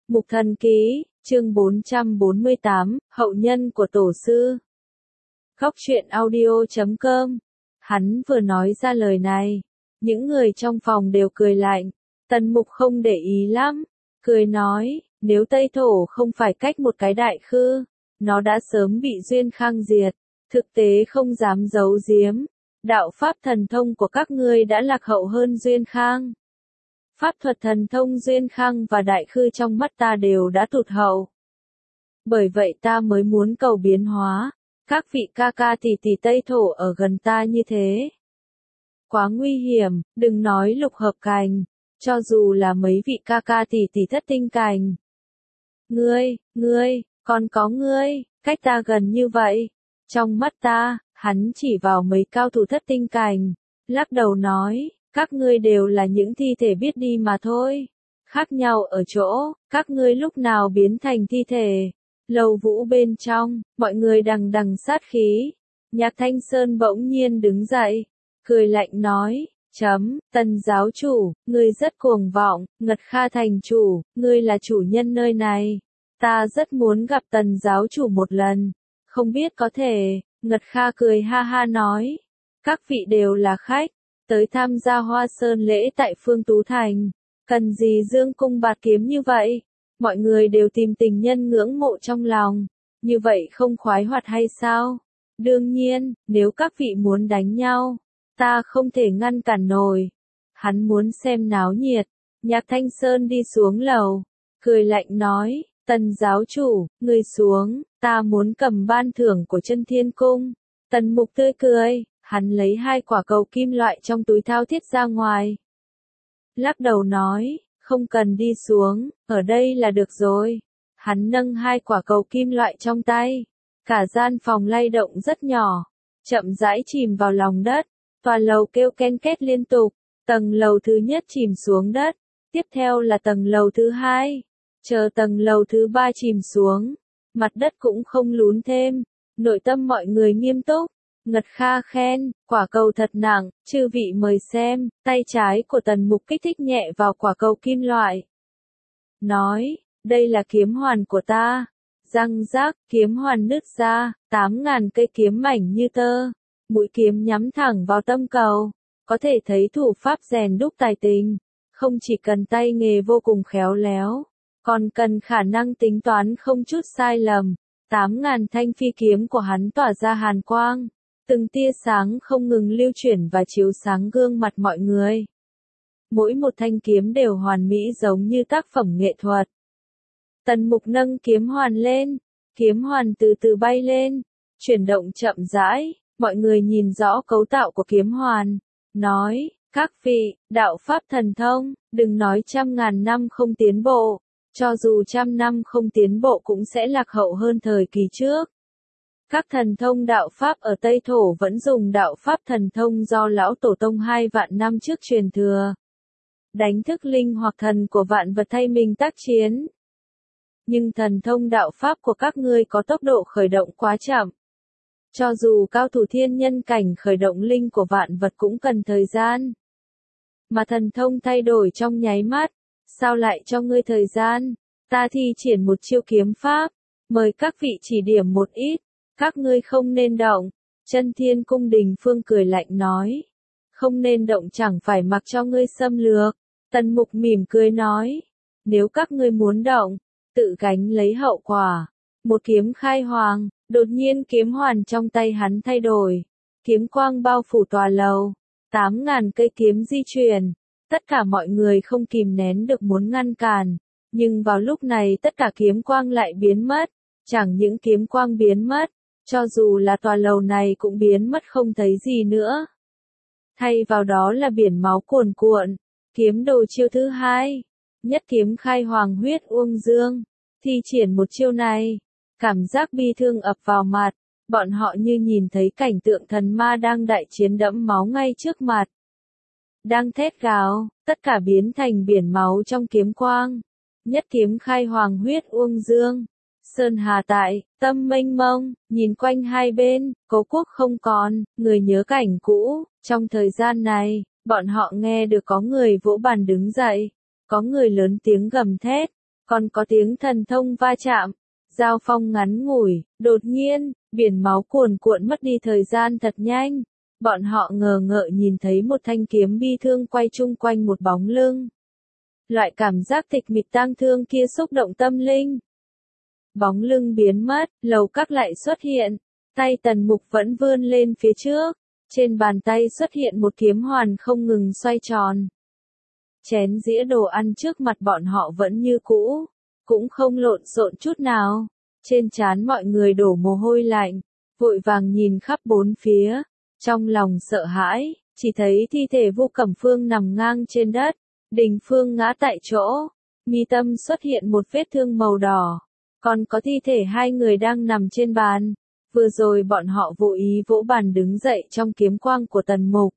Mục Thần Ký, chương 448, Hậu nhân của Tổ sư. Góc truyện audio.com. Hắn vừa nói ra lời này, những người trong phòng đều cười lạnh. Tần Mục không để ý lắm, cười nói, nếu Tây Thổ không phải cách một cái Đại Khư, nó đã sớm bị Duyên Khang diệt. Thực tế không dám giấu giếm, đạo pháp thần thông của các ngươi đã lạc hậu hơn Duyên Khang. Pháp thuật thần thông Duyên Khang và Đại Khư trong mắt ta đều đã tụt hậu. Bởi vậy ta mới muốn cầu biến hóa, các vị ca ca tỷ tỷ Tây Thổ ở gần ta như thế. Quá nguy hiểm, đừng nói lục hợp cành, cho dù là mấy vị ca ca tỷ tỷ thất tinh cành. Ngươi, còn có ngươi, cách ta gần như vậy. Trong mắt ta, hắn chỉ vào mấy cao thủ thất tinh cành, lắc đầu nói, các ngươi đều là những thi thể biết đi mà thôi. Khác nhau ở chỗ, các ngươi lúc nào biến thành thi thể. Lầu Vũ bên trong, mọi người đằng đằng sát khí. Nhạc Thanh Sơn bỗng nhiên đứng dậy, cười lạnh nói, Tần giáo chủ, ngươi rất cuồng vọng, Ngật Kha thành chủ, ngươi là chủ nhân nơi này. Ta rất muốn gặp Tần giáo chủ một lần, không biết có thể. Ngật Kha cười ha ha nói, các vị đều là khách, tới tham gia Hoa Sơn lễ tại Phương Tú Thành, cần gì dương cung bạt kiếm như vậy? Mọi người đều tìm tình nhân ngưỡng mộ trong lòng, như vậy không khoái hoạt hay sao? Đương nhiên, nếu các vị muốn đánh nhau, ta không thể ngăn cản nổi. Hắn muốn xem náo nhiệt. Nhạc Thanh Sơn đi xuống lầu, cười lạnh nói, Tần giáo chủ, người xuống, ta muốn cầm ban thưởng của Chân Thiên Cung. Tần Mục tươi cười, hắn lấy 2 quả cầu kim loại trong túi thao thiết ra ngoài. Lắc đầu nói, không cần đi xuống, ở đây là được rồi. Hắn nâng 2 quả cầu kim loại trong tay. Cả gian phòng lay động rất nhỏ, chậm rãi chìm vào lòng đất. Tòa lầu kêu ken két liên tục, tầng lầu thứ nhất chìm xuống đất, tiếp theo là tầng lầu thứ 2. Chờ tầng lầu thứ 3 chìm xuống, mặt đất cũng không lún thêm. Nội tâm mọi người nghiêm túc. Ngật Kha khen, quả cầu thật nặng, chư vị mời xem. Tay trái của Tần Mục kích thích nhẹ vào quả cầu kim loại. Nói, đây là kiếm hoàn của ta. Răng rác, kiếm hoàn nứt ra, 8.000 cây kiếm mảnh như tơ. Mũi kiếm nhắm thẳng vào tâm cầu. Có thể thấy thủ pháp rèn đúc tài tình. Không chỉ cần tay nghề vô cùng khéo léo, còn cần khả năng tính toán không chút sai lầm. 8.000 thanh phi kiếm của hắn tỏa ra hàn quang. Từng tia sáng không ngừng lưu chuyển và chiếu sáng gương mặt mọi người. Mỗi một thanh kiếm đều hoàn mỹ giống như tác phẩm nghệ thuật. Tần Mục nâng kiếm hoàn lên, kiếm hoàn từ từ bay lên, chuyển động chậm rãi, mọi người nhìn rõ cấu tạo của kiếm hoàn, nói, các vị, đạo pháp thần thông, đừng nói 100.000 năm không tiến bộ, cho dù 100 năm không tiến bộ cũng sẽ lạc hậu hơn thời kỳ trước. Các thần thông đạo pháp ở Tây Thổ vẫn dùng đạo pháp thần thông do lão tổ tông 2 vạn năm trước truyền thừa. Đánh thức linh hoặc thần của vạn vật thay mình tác chiến. Nhưng thần thông đạo pháp của các ngươi có tốc độ khởi động quá chậm. Cho dù cao thủ thiên nhân cảnh khởi động linh của vạn vật cũng cần thời gian. Mà thần thông thay đổi trong nháy mắt, sao lại cho ngươi thời gian? Ta thi triển một chiêu kiếm pháp, mời các vị chỉ điểm một ít. Các ngươi không nên động. Chân Thiên Cung Đình Phương cười lạnh nói. Không nên động chẳng phải mặc cho ngươi xâm lược. Tần Mục mỉm cười nói. Nếu các ngươi muốn động, tự gánh lấy hậu quả. Một kiếm khai hoàng, đột nhiên kiếm hoàn trong tay hắn thay đổi. Kiếm quang bao phủ tòa lầu. 8.000 cây kiếm di chuyển. Tất cả mọi người không kìm nén được muốn ngăn cản. Nhưng vào lúc này tất cả kiếm quang lại biến mất. Chẳng những kiếm quang biến mất, cho dù là tòa lầu này cũng biến mất không thấy gì nữa. Thay vào đó là biển máu cuồn cuộn. Kiếm đồ chiêu thứ 2. Nhất kiếm khai hoàng huyết uông dương. Thi triển một chiêu này. Cảm giác bi thương ập vào mặt. Bọn họ như nhìn thấy cảnh tượng thần ma đang đại chiến đẫm máu ngay trước mặt. Đang thét gào, tất cả biến thành biển máu trong kiếm quang. Nhất kiếm khai hoàng huyết uông dương. Sơn hà tại, tâm mênh mông, nhìn quanh hai bên, cố quốc không còn, người nhớ cảnh cũ. Trong thời gian này, bọn họ nghe được có người vỗ bàn đứng dậy, có người lớn tiếng gầm thét, còn có tiếng thần thông va chạm, giao phong ngắn ngủi, đột nhiên, biển máu cuồn cuộn mất đi thời gian thật nhanh. Bọn họ ngờ ngợ nhìn thấy một thanh kiếm bi thương quay chung quanh một bóng lưng. Loại cảm giác tịch mịch tang thương kia xúc động tâm linh. Bóng lưng biến mất, lầu các lại xuất hiện, tay Tần Mục vẫn vươn lên phía trước, trên bàn tay xuất hiện một kiếm hoàn không ngừng xoay tròn. Chén dĩa đồ ăn trước mặt bọn họ vẫn như cũ, cũng không lộn xộn chút nào, trên trán mọi người đổ mồ hôi lạnh, vội vàng nhìn khắp bốn phía, trong lòng sợ hãi, chỉ thấy thi thể Vu Cẩm Phương nằm ngang trên đất, Đình Phương ngã tại chỗ, mi tâm xuất hiện một vết thương màu đỏ, còn có thi thể hai người đang nằm trên bàn. Vừa rồi bọn họ vô ý vỗ bàn đứng dậy trong kiếm quang của Tần Mục.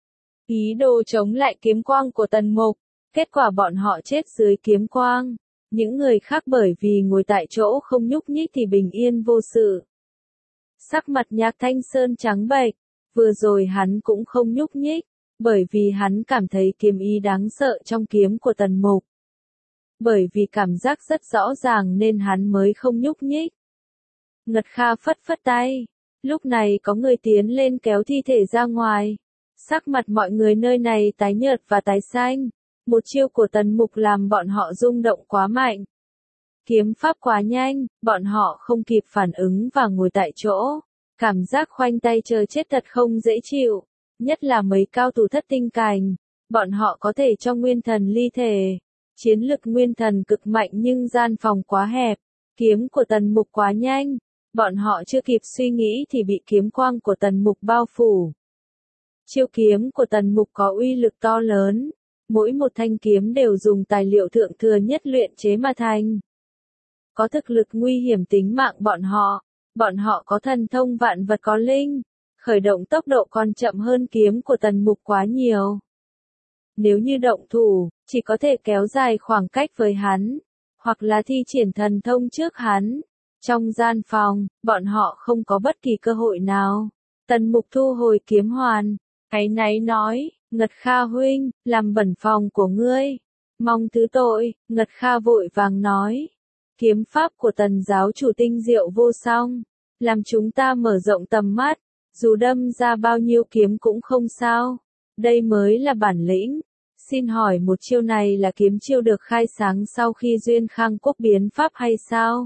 Ý đồ chống lại kiếm quang của Tần Mục, kết quả bọn họ chết dưới kiếm quang. Những người khác bởi vì ngồi tại chỗ không nhúc nhích thì bình yên vô sự. Sắc mặt Nhạc Thanh Sơn trắng bệch, vừa rồi hắn cũng không nhúc nhích, bởi vì hắn cảm thấy kiếm ý đáng sợ trong kiếm của Tần Mục. Bởi vì cảm giác rất rõ ràng nên hắn mới không nhúc nhích. Ngật Kha phất phất tay, lúc này có người tiến lên kéo thi thể ra ngoài. Sắc mặt mọi người nơi này tái nhợt và tái xanh, một chiêu của Tần Mục làm bọn họ rung động quá mạnh. Kiếm pháp quá nhanh, bọn họ không kịp phản ứng và ngồi tại chỗ. Cảm giác khoanh tay chờ chết thật không dễ chịu, nhất là mấy cao thủ thất tinh cành, bọn họ có thể cho nguyên thần ly thể. Chiến lực nguyên thần cực mạnh nhưng gian phòng quá hẹp, kiếm của Tần Mục quá nhanh, bọn họ chưa kịp suy nghĩ thì bị kiếm quang của Tần Mục bao phủ. Chiêu kiếm của Tần Mục có uy lực to lớn, mỗi một thanh kiếm đều dùng tài liệu thượng thừa nhất luyện chế mà thành. Có thực lực nguy hiểm tính mạng bọn họ có thần thông vạn vật có linh, khởi động tốc độ còn chậm hơn kiếm của Tần Mục quá nhiều. Nếu như động thủ, chỉ có thể kéo dài khoảng cách với hắn, hoặc là thi triển thần thông trước hắn. Trong gian phòng, bọn họ không có bất kỳ cơ hội nào. Tần Mục thu hồi kiếm hoàn, áy náy nói, Ngật Kha huynh, làm bẩn phòng của ngươi. Mong thứ tội, Ngật Kha vội vàng nói. Kiếm pháp của Tần giáo chủ tinh diệu vô song, làm chúng ta mở rộng tầm mắt, dù đâm ra bao nhiêu kiếm cũng không sao. Đây mới là bản lĩnh. Xin hỏi một chiêu này là kiếm chiêu được khai sáng sau khi Duyên Khang Quốc biến pháp hay sao?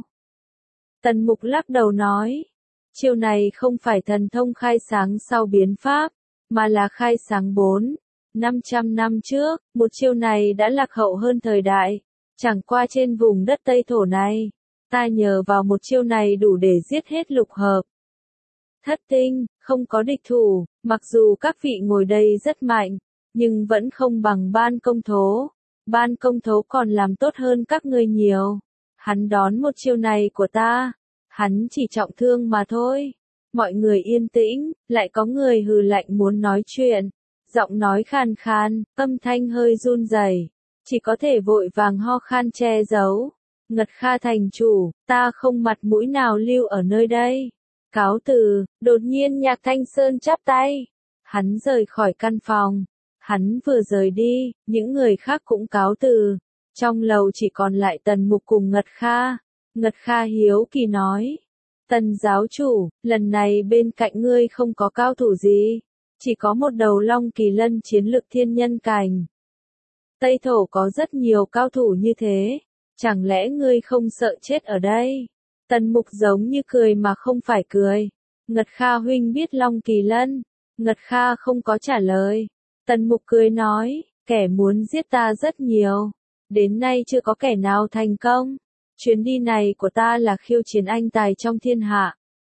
Tần Mục lắc đầu nói, chiêu này không phải thần thông khai sáng sau biến pháp, mà là khai sáng 400-500 năm trước, một chiêu này đã lạc hậu hơn thời đại, chẳng qua trên vùng đất Tây Thổ này, ta nhờ vào một chiêu này đủ để giết hết lục hợp. Thất tinh, không có địch thủ, mặc dù các vị ngồi đây rất mạnh, nhưng vẫn không bằng Ban Công Thố. Ban Công Thố còn làm tốt hơn các ngươi nhiều. Hắn đón một chiêu này của ta, hắn chỉ trọng thương mà thôi. Mọi người yên tĩnh, lại có người hừ lạnh muốn nói chuyện. Giọng nói khàn khàn, âm thanh hơi run rẩy, chỉ có thể vội vàng ho khan che giấu. Ngật Kha thành chủ, ta không mặt mũi nào lưu ở nơi đây. Cáo từ, đột nhiên Nhạc Thanh Sơn chắp tay. Hắn rời khỏi căn phòng. Hắn vừa rời đi, những người khác cũng cáo từ. Trong lầu chỉ còn lại Tần Mục cùng Ngật Kha. Ngật Kha hiếu kỳ nói. Tần giáo chủ, lần này bên cạnh ngươi không có cao thủ gì. Chỉ có một đầu long kỳ lân chiến lực thiên nhân cảnh. Tây Thổ có rất nhiều cao thủ như thế. Chẳng lẽ ngươi không sợ chết ở đây? Tần Mục giống như cười mà không phải cười. Ngật Kha huynh biết long kỳ lân. Ngật Kha không có trả lời. Tần Mục cười nói, kẻ muốn giết ta rất nhiều. Đến nay chưa có kẻ nào thành công. Chuyến đi này của ta là khiêu chiến anh tài trong thiên hạ.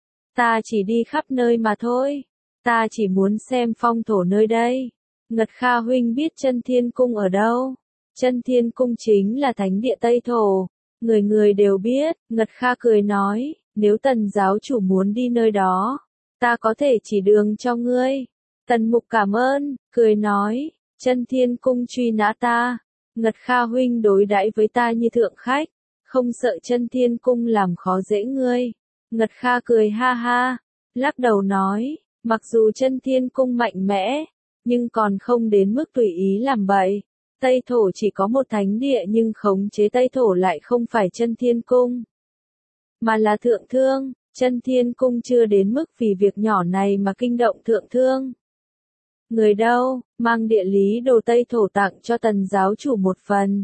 Ta chỉ đi khắp nơi mà thôi. Ta chỉ muốn xem phong thổ nơi đây. Ngật Kha huynh biết Chân Thiên Cung ở đâu? Chân Thiên Cung chính là thánh địa Tây Thổ. Người người đều biết. Ngật Kha cười nói, nếu Tần giáo chủ muốn đi nơi đó, ta có thể chỉ đường cho ngươi. Tần Mục cảm ơn, cười nói, Chân Thiên Cung truy nã ta. Ngật Kha huynh đối đãi với ta như thượng khách, không sợ Chân Thiên Cung làm khó dễ ngươi. Ngật Kha cười ha ha, lắc đầu nói, mặc dù Chân Thiên Cung mạnh mẽ, nhưng còn không đến mức tùy ý làm bậy. Tây Thổ chỉ có một thánh địa nhưng khống chế Tây Thổ lại không phải Chân Thiên Cung, mà là Thượng Thương. Chân Thiên Cung chưa đến mức vì việc nhỏ này mà kinh động Thượng Thương. Người đâu, mang địa lý đồ Tây Thổ tặng cho Tần giáo chủ một phần.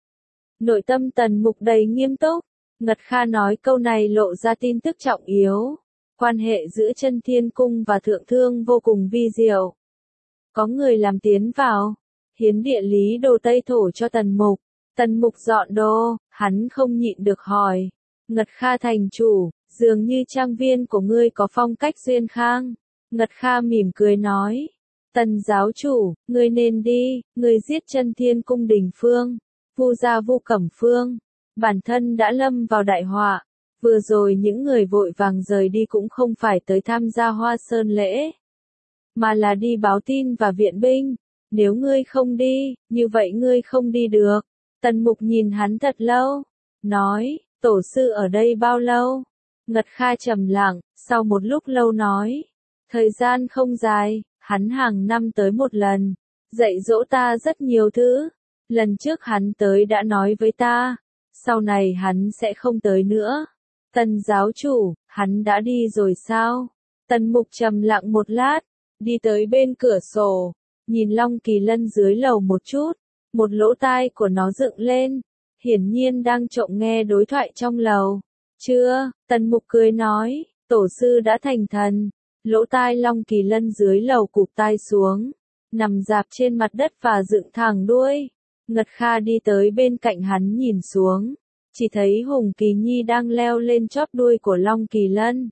Nội tâm Tần Mục đầy nghiêm túc, Ngật Kha nói câu này lộ ra tin tức trọng yếu. Quan hệ giữa Chân Thiên Cung và Thượng Thương vô cùng vi diệu. Có người làm tiến vào, hiến địa lý đồ Tây Thổ cho Tần Mục. Tần Mục dọn đồ, hắn không nhịn được hỏi. Ngật Kha thành chủ, dường như trang viên của ngươi có phong cách duyên khang. Ngật Kha mỉm cười nói. Tần giáo chủ, ngươi nên đi, ngươi giết Chân Thiên Cung Đình Phương, Vu gia Vu Cẩm Phương. Bản thân đã lâm vào đại họa. Vừa rồi những người vội vàng rời đi cũng không phải tới tham gia Hoa Sơn lễ, mà là đi báo tin và viện binh. Nếu ngươi không đi, như vậy ngươi không đi được. Tần Mục nhìn hắn thật lâu, nói, tổ sư ở đây bao lâu? Ngật Kha trầm lặng, sau một lúc lâu nói, thời gian không dài, hắn hàng năm tới một lần, dạy dỗ ta rất nhiều thứ. Lần trước hắn tới đã nói với ta, sau này hắn sẽ không tới nữa. Tần giáo chủ, hắn đã đi rồi sao? Tần Mục trầm lặng một lát, đi tới bên cửa sổ, nhìn Long Kỳ Lân dưới lầu một chút, một lỗ tai của nó dựng lên, hiển nhiên đang trộm nghe đối thoại trong lầu. Chưa, Tần Mục cười nói, tổ sư đã thành thần. Lỗ tai Long Kỳ Lân dưới lầu cụp tai xuống, nằm rạp trên mặt đất và dựng thẳng đuôi. Ngật Kha đi tới bên cạnh hắn nhìn xuống, chỉ thấy Hùng Kỳ Nhi đang leo lên chóp đuôi của Long Kỳ Lân.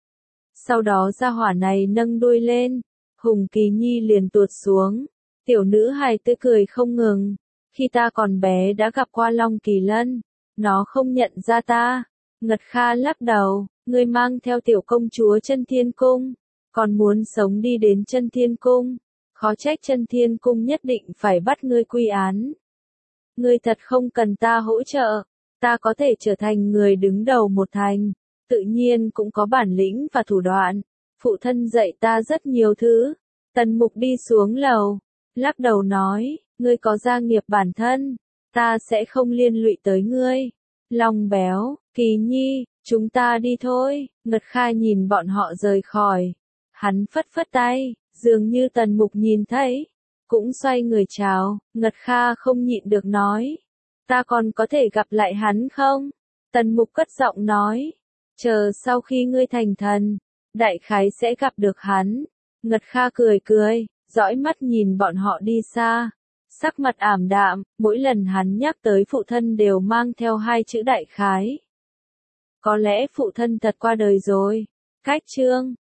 Sau đó gia hỏa này nâng đuôi lên, Hùng Kỳ Nhi liền tuột xuống. Tiểu nữ hài tươi cười không ngừng. Khi ta còn bé đã gặp qua Long Kỳ Lân, nó không nhận ra ta. Ngật Kha lắc đầu, ngươi mang theo tiểu công chúa Chân Thiên Cung, còn muốn sống đi đến Chân Thiên Cung. Khó trách Chân Thiên Cung nhất định phải bắt ngươi quy án. Ngươi thật không cần ta hỗ trợ, ta có thể trở thành người đứng đầu một thành, tự nhiên cũng có bản lĩnh và thủ đoạn. Phụ thân dạy ta rất nhiều thứ. Tần Mục đi xuống lầu, lắc đầu nói, ngươi có gia nghiệp bản thân, ta sẽ không liên lụy tới ngươi. Long béo, Kỳ Nhi, chúng ta đi thôi. Ngật Kha nhìn bọn họ rời khỏi. Hắn phất phất tay, dường như Tần Mục nhìn thấy, cũng xoay người chào. Ngật Kha không nhịn được nói, ta còn có thể gặp lại hắn không? Tần Mục cất giọng nói, chờ sau khi ngươi thành thần, đại khái sẽ gặp được hắn. Ngật Kha cười cười, dõi mắt nhìn bọn họ đi xa, sắc mặt ảm đạm, mỗi lần hắn nhắc tới phụ thân đều mang theo hai chữ đại khái. Có lẽ phụ thân thật qua đời rồi. Cách chương